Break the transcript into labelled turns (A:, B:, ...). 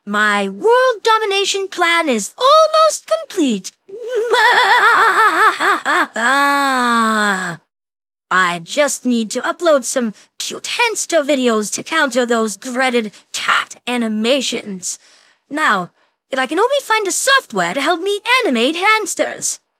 A: My world domination plan is almost complete. I just need to upload some cute hamster videos to counter those dreaded cat animations. Now, if I can only find a software to help me animate hamsters.